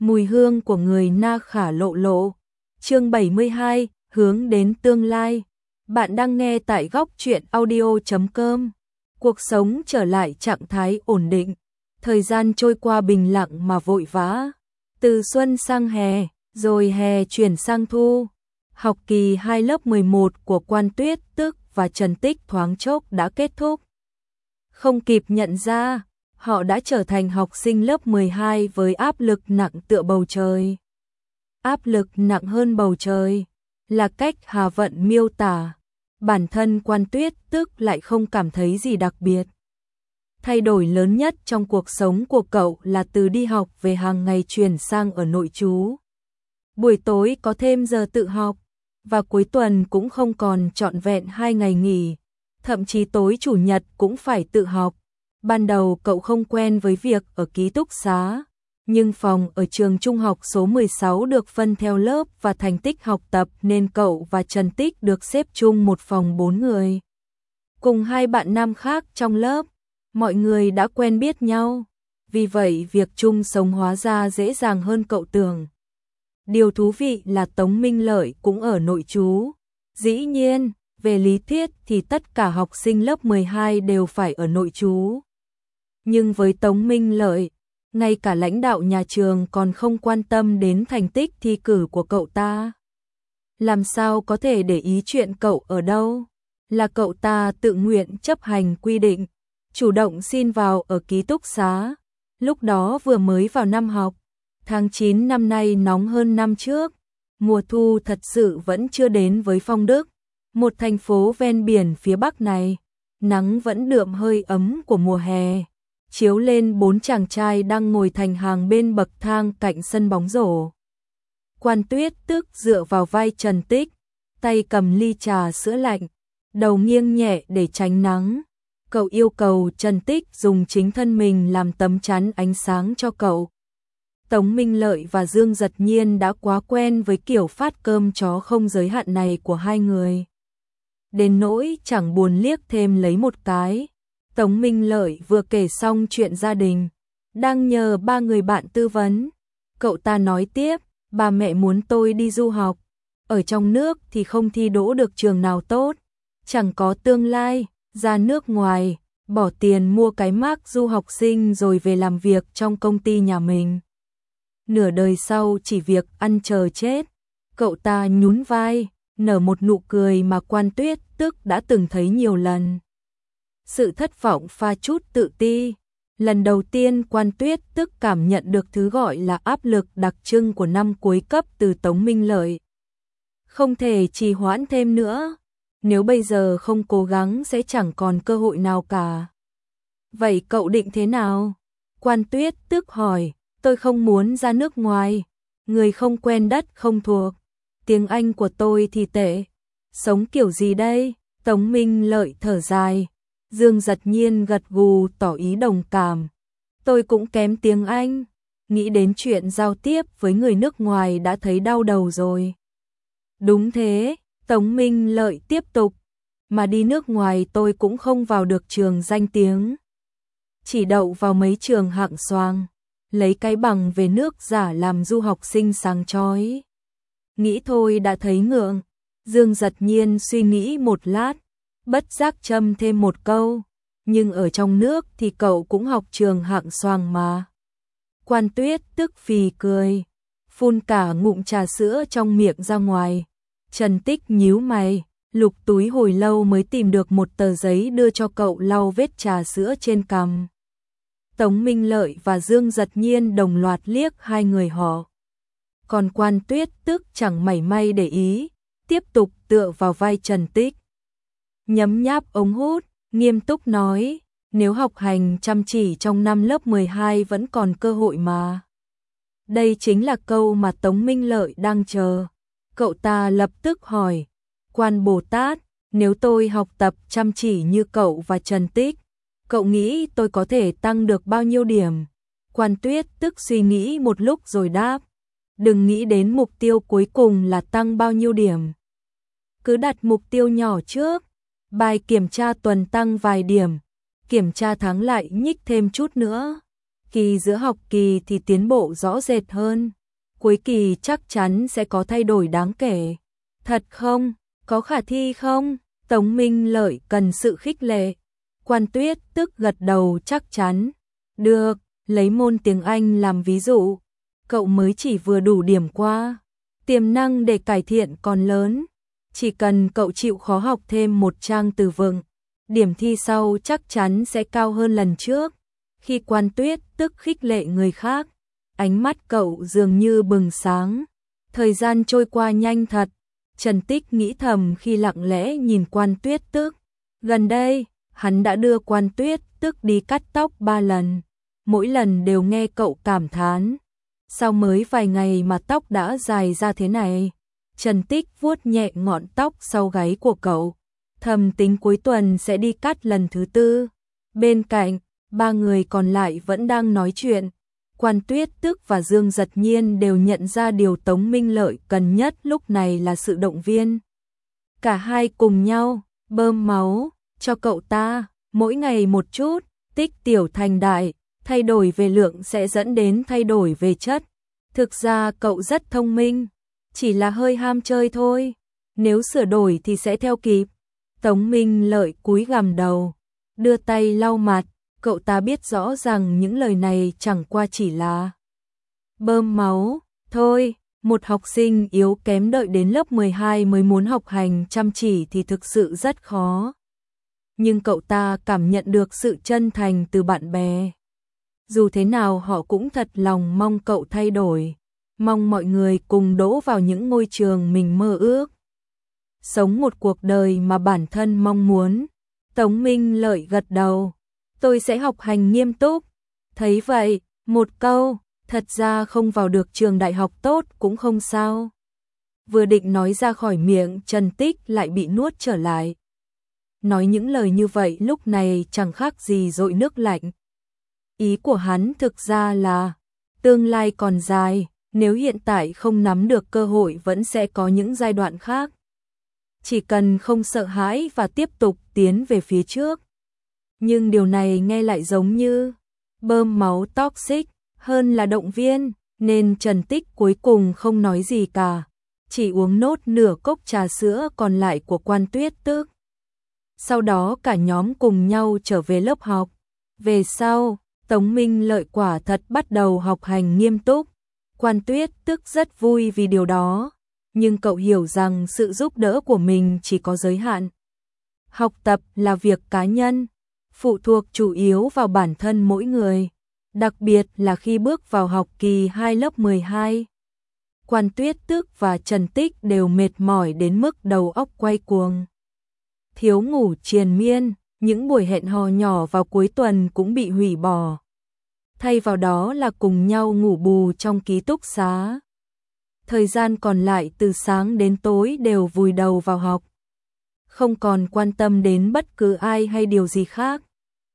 Mùi hương của người Na Khả lộ lộ. Chương 72, hướng đến tương lai. Bạn đang nghe tại góc truyện audio.com. Cuộc sống trở lại trạng thái ổn định. Thời gian trôi qua bình lặng mà vội vã. Từ xuân sang hè, rồi hè chuyển sang thu. Học kỳ 2 lớp 11 của Quan Tuyết Tức và Trần Tích thoáng chốc đã kết thúc. Không kịp nhận ra, họ đã trở thành học sinh lớp 12 với áp lực nặng tựa bầu trời. Áp lực nặng hơn bầu trời là cách Hà Vận miêu tả. Bản thân Quan Tuyết Tức lại không cảm thấy gì đặc biệt. Thay đổi lớn nhất trong cuộc sống của cậu là từ đi học về hàng ngày chuyển sang ở nội trú. Buổi tối có thêm giờ tự học, và cuối tuần cũng không còn trọn vẹn 2 ngày nghỉ. Thậm chí tối chủ nhật cũng phải tự học. Ban đầu cậu không quen với việc ở ký túc xá, nhưng phòng ở trường trung học số 16 được phân theo lớp và thành tích học tập nên cậu và Trần Tích được xếp chung một phòng 4 người. Cùng 2 bạn nam khác trong lớp, mọi người đã quen biết nhau, vì vậy việc chung sống hóa ra dễ dàng hơn cậu tưởng. Điều thú vị là Tống Minh Lợi cũng ở nội trú. Dĩ nhiên, về lý thuyết thì tất cả học sinh lớp 12 đều phải ở nội trú. Nhưng với Tống Minh Lợi, ngay cả lãnh đạo nhà trường còn không quan tâm đến thành tích thi cử của cậu ta. Làm sao có thể để ý chuyện cậu ở đâu? Là cậu ta tự nguyện chấp hành quy định, chủ động xin vào ở ký túc xá. Lúc đó vừa mới vào năm học, tháng 9 năm nay nóng hơn năm trước. Mùa thu thật sự vẫn chưa đến với Phong Đức, một thành phố ven biển phía Bắc này. Nắng vẫn đượm hơi ấm của mùa hè, chiếu lên 4 chàng trai đang ngồi thành hàng bên bậc thang cạnh sân bóng rổ. Quan Tuyết Tức dựa vào vai Trần Tích, tay cầm ly trà sữa lạnh, đầu nghiêng nhẹ để tránh nắng. Cậu yêu cầu Trần Tích dùng chính thân mình làm tấm chắn ánh sáng cho cậu. Tống Minh Lợi và Dương Giật Nhiên đã quá quen với kiểu phát cơm chó không giới hạn này của hai người, đến nỗi chẳng buồn liếc thêm lấy một cái. Tống Minh Lợi vừa kể xong chuyện gia đình, đang nhờ 3 người bạn tư vấn. Cậu ta nói tiếp, ba mẹ muốn tôi đi du học. Ở trong nước thì không thi đỗ được trường nào tốt, chẳng có tương lai, ra nước ngoài, bỏ tiền mua cái mác du học sinh rồi về làm việc trong công ty nhà mình. Nửa đời sau chỉ việc ăn chờ chết. Cậu ta nhún vai, nở một nụ cười mà Quan Tuyết Tức đã từng thấy nhiều lần. Sự thất vọng pha chút tự ti. Lần đầu tiên Quan Tuyết Tức cảm nhận được thứ gọi là áp lực đặc trưng của năm cuối cấp từ Tống Minh Lợi. Không thể trì hoãn thêm nữa. Nếu bây giờ không cố gắng sẽ chẳng còn cơ hội nào cả. Vậy cậu định thế nào? Quan Tuyết Tức hỏi. Tôi không muốn ra nước ngoài. Người không quen đất không thuộc. Tiếng Anh của tôi thì tệ. Sống kiểu gì đây? Tống Minh Lợi thở dài. Dương Giật Nhiên gật gù tỏ ý đồng cảm. Tôi cũng kém tiếng Anh. Nghĩ đến chuyện giao tiếp với người nước ngoài đã thấy đau đầu rồi. Đúng thế, Tống Minh Lợi tiếp tục. Mà đi nước ngoài tôi cũng không vào được trường danh tiếng. Chỉ đậu vào mấy trường hạng xoàng. Lấy cái bằng về nước giả làm du học sinh sáng chói. Nghĩ thôi đã thấy ngượng. Dương Giật Nhiên suy nghĩ một lát, bất giác châm thêm một câu. Nhưng ở trong nước thì cậu cũng học trường hạng xoàng mà. Quan Tuyết Tức phì cười, phun cả ngụm trà sữa trong miệng ra ngoài. Trần Tích nhíu mày, lục túi hồi lâu mới tìm được một tờ giấy đưa cho cậu lau vết trà sữa trên cằm. Tống Minh Lợi và Dương Giật Nhiên đồng loạt liếc hai người họ. Còn Quan Tuyết Tức chẳng mảy may để ý, tiếp tục tựa vào vai Trần Tích. Nhấm nháp ống hút, nghiêm túc nói, nếu học hành chăm chỉ trong năm lớp 12 vẫn còn cơ hội mà. Đây chính là câu mà Tống Minh Lợi đang chờ. Cậu ta lập tức hỏi, Quan Bồ Tát, nếu tôi học tập chăm chỉ như cậu và Trần Tích, cậu nghĩ tôi có thể tăng được bao nhiêu điểm? Quan Tuyết Tức suy nghĩ một lúc rồi đáp, đừng nghĩ đến mục tiêu cuối cùng là tăng bao nhiêu điểm. Cứ đặt mục tiêu nhỏ trước, bài kiểm tra tuần tăng vài điểm, kiểm tra tháng lại nhích thêm chút nữa. kỳ giữa học kỳ thì tiến bộ rõ rệt hơn. Cuối kỳ chắc chắn sẽ có thay đổi đáng kể. Thật không? Có khả thi không? Tống Minh Lợi cần sự khích lệ. Quan Tuyết tức gật đầu chắc chắn. Được, lấy môn tiếng Anh làm ví dụ. Cậu mới chỉ vừa đủ điểm qua. Tiềm năng để cải thiện còn lớn. Chỉ cần cậu chịu khó học thêm một trang từ vựng, điểm thi sau chắc chắn sẽ cao hơn lần trước. Khi Quan Tuyết tức khích lệ người khác, ánh mắt cậu dường như bừng sáng. Thời gian trôi qua nhanh thật. Trần Tích nghĩ thầm khi lặng lẽ nhìn Quan Tuyết tức. Gần đây, hắn đã đưa Quan Tuyết tức đi cắt tóc 3 lần. Mỗi lần đều nghe cậu cảm thán. Sao mới vài ngày mà tóc đã dài ra thế này? Trần Tích vuốt nhẹ ngọn tóc sau gáy của cậu. Thầm tính cuối tuần sẽ đi cắt lần thứ 4. Bên cạnh, 3 người còn lại vẫn đang nói chuyện. Quan Tuyết tức và Dương Giật Nhiên đều nhận ra điều Tống Minh Lợi cần nhất lúc này là sự động viên. Cả hai cùng nhau, bơm máu, cho cậu ta, mỗi ngày một chút, tích tiểu thành đại, thay đổi về lượng sẽ dẫn đến thay đổi về chất. Thực ra cậu rất thông minh, chỉ là hơi ham chơi thôi, nếu sửa đổi thì sẽ theo kịp. Tống Minh Lợi cúi gằm đầu, đưa tay lau mặt. Cậu ta biết rõ rằng những lời này chẳng qua chỉ là bơm máu thôi. Một học sinh yếu kém đợi đến lớp 12 mới muốn học hành chăm chỉ thì thực sự rất khó. Nhưng cậu ta cảm nhận được sự chân thành từ bạn bè. Dù thế nào họ cũng thật lòng mong cậu thay đổi, mong mọi người cùng đỗ vào những ngôi trường mình mơ ước, sống một cuộc đời mà bản thân mong muốn. Tống Minh Lợi gật đầu. Tôi sẽ học hành nghiêm túc. Thấy vậy, một câu, thật ra không vào được trường đại học tốt cũng không sao. Vừa định nói ra khỏi miệng, Trần Tích lại bị nuốt trở lại. Nói những lời như vậy lúc này chẳng khác gì dội nước lạnh. Ý của hắn thực ra là, tương lai còn dài, nếu hiện tại không nắm được cơ hội vẫn sẽ có những giai đoạn khác. Chỉ cần không sợ hãi và tiếp tục tiến về phía trước. Nhưng điều này nghe lại giống như bơm máu toxic hơn là động viên, nên Trần Tích cuối cùng không nói gì cả, chỉ uống nốt nửa cốc trà sữa còn lại của Quan Tuyết tức. Sau đó cả nhóm cùng nhau trở về lớp học. Về sau, Tống Minh Lợi quả thật bắt đầu học hành nghiêm túc. Quan Tuyết tức rất vui vì điều đó, nhưng cậu hiểu rằng sự giúp đỡ của mình chỉ có giới hạn. Học tập là việc cá nhân, phụ thuộc chủ yếu vào bản thân mỗi người, đặc biệt là khi bước vào học kỳ 2 lớp 12. Quan Tuyết tức và Trần Tích đều mệt mỏi đến mức đầu óc quay cuồng. Thiếu ngủ triền miên, những buổi hẹn hò nhỏ vào cuối tuần cũng bị hủy bỏ. Thay vào đó là cùng nhau ngủ bù trong ký túc xá. Thời gian còn lại từ sáng đến tối đều vùi đầu vào học, không còn quan tâm đến bất cứ ai hay điều gì khác.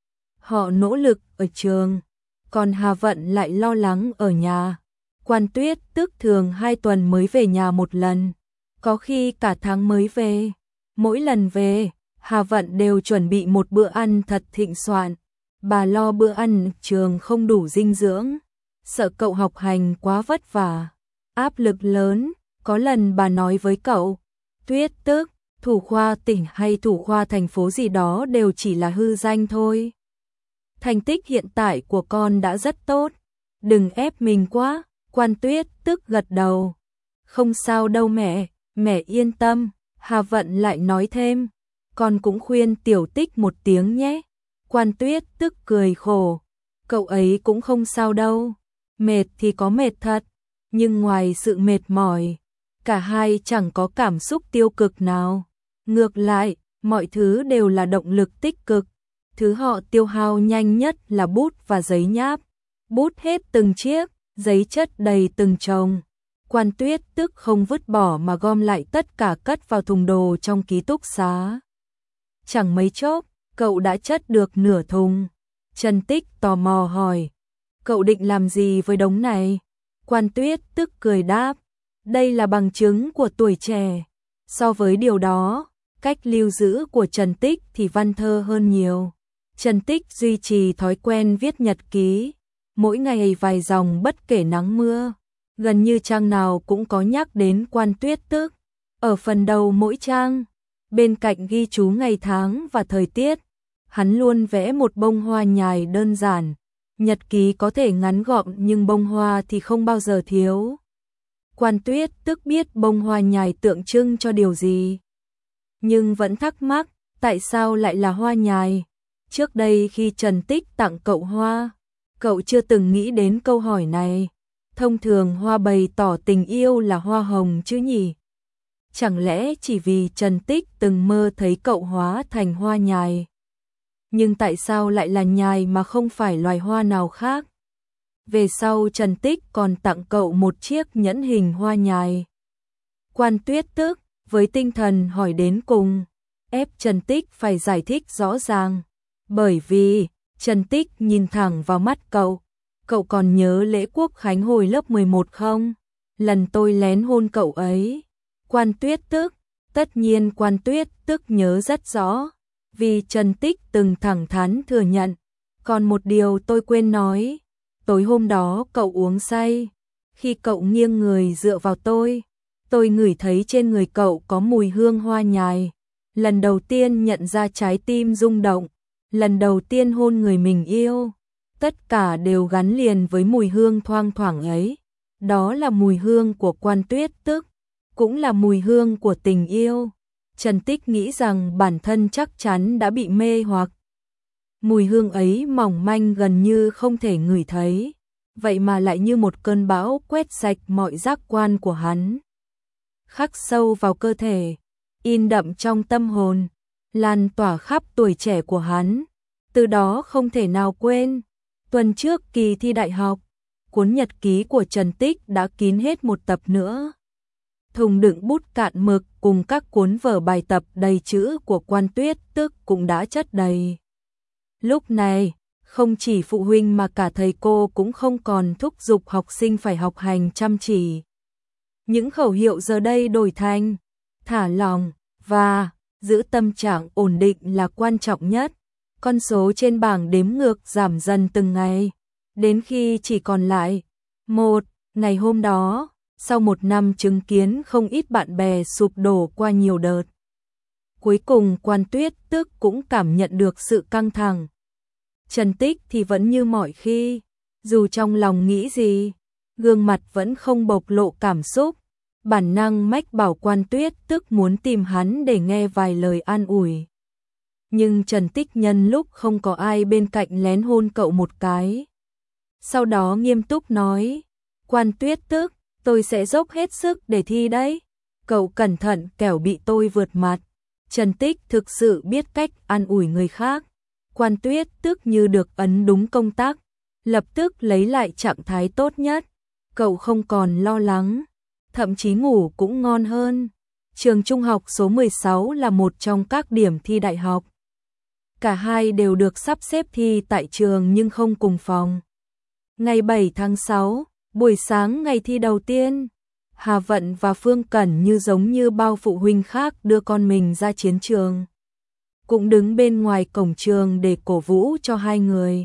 Họ nỗ lực ở trường, còn Hà Vận lại lo lắng ở nhà. Quan Tuyết tức thường 2 tuần mới về nhà một lần, có khi cả tháng mới về. Mỗi lần về, Hà Vận đều chuẩn bị một bữa ăn thật thịnh soạn. Bà lo bữa ăn trường không đủ dinh dưỡng, sợ cậu học hành quá vất vả, áp lực lớn. Có lần bà nói với cậu, Tuyết tức, thủ khoa tỉnh hay thủ khoa thành phố gì đó đều chỉ là hư danh thôi. Thành tích hiện tại của con đã rất tốt, đừng ép mình quá. Quan Tuyết tức gật đầu. Không sao đâu mẹ yên tâm. Hà Vận lại nói thêm, con cũng khuyên Tiểu Tích một tiếng nhé. Quan Tuyết tức cười khổ, cậu ấy cũng không sao đâu, mệt thì có mệt thật, nhưng ngoài sự mệt mỏi, cả hai chẳng có cảm xúc tiêu cực nào. Ngược lại, mọi thứ đều là động lực tích cực. Thứ họ tiêu hao nhanh nhất là bút và giấy nháp. Bút hết từng chiếc, giấy chất đầy từng chồng. Quan Tuyết tức không vứt bỏ mà gom lại tất cả cất vào thùng đồ trong ký túc xá. Chẳng mấy chốc, cậu đã chất được nửa thùng. Trần Tích tò mò hỏi, cậu định làm gì với đống này? Quan Tuyết tức cười đáp, đây là bằng chứng của tuổi trẻ. So với điều đó, cách lưu giữ của Trần Tích thì văn thơ hơn nhiều. Trần Tích duy trì thói quen viết nhật ký. mỗi ngày vài dòng bất kể nắng mưa, gần như trang nào cũng có nhắc đến Quan Tuyết Tức. Ở phần đầu mỗi trang, bên cạnh ghi chú ngày tháng và thời tiết, hắn luôn vẽ một bông hoa nhài đơn giản. Nhật ký có thể ngắn gọn nhưng bông hoa thì không bao giờ thiếu. Quan Tuyết Tức biết bông hoa nhài tượng trưng cho điều gì, nhưng vẫn thắc mắc tại sao lại là hoa nhài. Trước đây khi Trần Tích tặng cậu hoa, cậu chưa từng nghĩ đến câu hỏi này. Thông thường hoa bày tỏ tình yêu là hoa hồng chứ nhỉ? Chẳng lẽ chỉ vì Trần Tích từng mơ thấy cậu hóa thành hoa nhài? Nhưng tại sao lại là nhài mà không phải loài hoa nào khác? Về sau Trần Tích còn tặng cậu một chiếc nhẫn hình hoa nhài. Quan Tuyết Tức với tinh thần hỏi đến cùng, ép Trần Tích phải giải thích rõ ràng. Bởi vì Trần Tích nhìn thẳng vào mắt cậu. Cậu còn nhớ lễ quốc khánh hồi lớp 11 không? Lần tôi lén hôn cậu ấy. Quan Tuyết Tức, tất nhiên Quan Tuyết Tức nhớ rất rõ, vì Trần Tích từng thẳng thắn thừa nhận. Còn một điều tôi quên nói, tối hôm đó cậu uống say, khi cậu nghiêng người dựa vào tôi ngửi thấy trên người cậu có mùi hương hoa nhài. Lần đầu tiên nhận ra trái tim rung động, lần đầu tiên hôn người mình yêu, tất cả đều gắn liền với mùi hương thoang thoảng ấy. Đó là mùi hương của Quan Tuyết Tức, cũng là mùi hương của tình yêu. Trần Tích nghĩ rằng bản thân chắc chắn đã bị mê hoặc. Mùi hương ấy mỏng manh gần như không thể ngửi thấy, vậy mà lại như một cơn bão quét sạch mọi giác quan của hắn. Khắc sâu vào cơ thể, in đậm trong tâm hồn, lan tỏa khắp tuổi trẻ của hắn. Từ đó không thể nào quên. Tuần trước kỳ thi đại học, cuốn nhật ký của Trần Tích đã kín hết một tập nữa. Thùng đựng bút cạn mực cùng các cuốn vở bài tập đầy chữ của Quan Tuyết Tức cũng đã chất đầy. Lúc này, không chỉ phụ huynh mà cả thầy cô cũng không còn thúc giục học sinh phải học hành chăm chỉ. Những khẩu hiệu giờ đây đổi thành thả lỏng và giữ tâm trạng ổn định là quan trọng nhất. Con số trên bảng đếm ngược giảm dần từng ngày, đến khi chỉ còn lại một. Ngày hôm đó, sau một năm chứng kiến không ít bạn bè sụp đổ qua nhiều đợt, cuối cùng Quan Tuyết Tức cũng cảm nhận được sự căng thẳng. Trần Tích thì vẫn như mọi khi, dù trong lòng nghĩ gì, gương mặt vẫn không bộc lộ cảm xúc. Bản năng mách bảo Quan Tuyết Tức muốn tìm hắn để nghe vài lời an ủi. Nhưng Trần Tích nhân lúc không có ai bên cạnh lén hôn cậu một cái. Sau đó nghiêm túc nói, Quan Tuyết Tức, tôi sẽ dốc hết sức để thi đấy. Cậu cẩn thận kẻo bị tôi vượt mặt. Trần Tích thực sự biết cách an ủi người khác. Quan Tuyết Tức như được ấn đúng công tắc, lập tức lấy lại trạng thái tốt nhất. Cậu không còn lo lắng, thậm chí ngủ cũng ngon hơn. Trường trung học số 16 là một trong các điểm thi đại học. Cả hai đều được sắp xếp thi tại trường nhưng không cùng phòng. Ngày 7 tháng 6, buổi sáng ngày thi đầu tiên, Hà Vận và Phương Cẩn như giống như bao phụ huynh khác đưa con mình ra chiến trường. Cũng đứng bên ngoài cổng trường để cổ vũ cho hai người.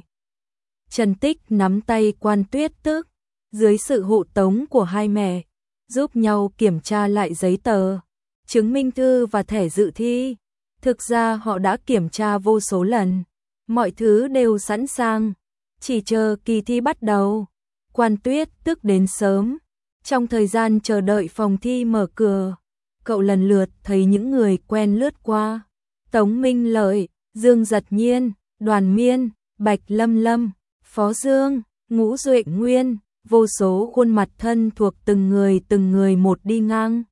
Trần Tích nắm tay Quan Tuyết Tức, dưới sự hộ tống của hai mẹ, giúp nhau kiểm tra lại giấy tờ, chứng minh thư và thẻ dự thi. Thực ra họ đã kiểm tra vô số lần, mọi thứ đều sẵn sàng, chỉ chờ kỳ thi bắt đầu. Quan Tuyết Tức đến sớm, trong thời gian chờ đợi phòng thi mở cửa, cậu lần lượt thấy những người quen lướt qua. Tống Minh Lợi, Dương Giật Nhiên, Đoàn Miên, Bạch Lâm Lâm, Phó Dương, Ngũ Duệ Nguyên, vô số khuôn mặt thân thuộc từng người một đi ngang.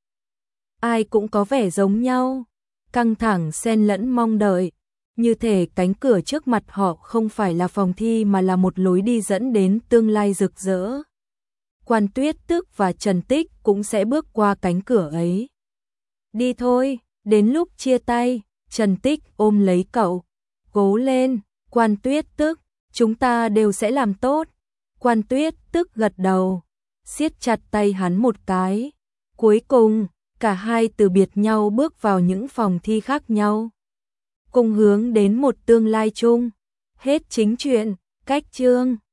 Ai cũng có vẻ giống nhau, căng thẳng xen lẫn mong đợi, như thể cánh cửa trước mặt họ không phải là phòng thi mà là một lối đi dẫn đến tương lai rực rỡ. Quan Tuyết Tức và Trần Tích cũng sẽ bước qua cánh cửa ấy. Đi thôi, đến lúc chia tay, Trần Tích ôm lấy cậu, cố lên, Quan Tuyết Tức, chúng ta đều sẽ làm tốt. Quan Tuyết Tức gật đầu, siết chặt tay hắn một cái. Cuối cùng, cả hai từ biệt nhau bước vào những phòng thi khác nhau, cùng hướng đến một tương lai chung. Hết chính truyện, cách chương.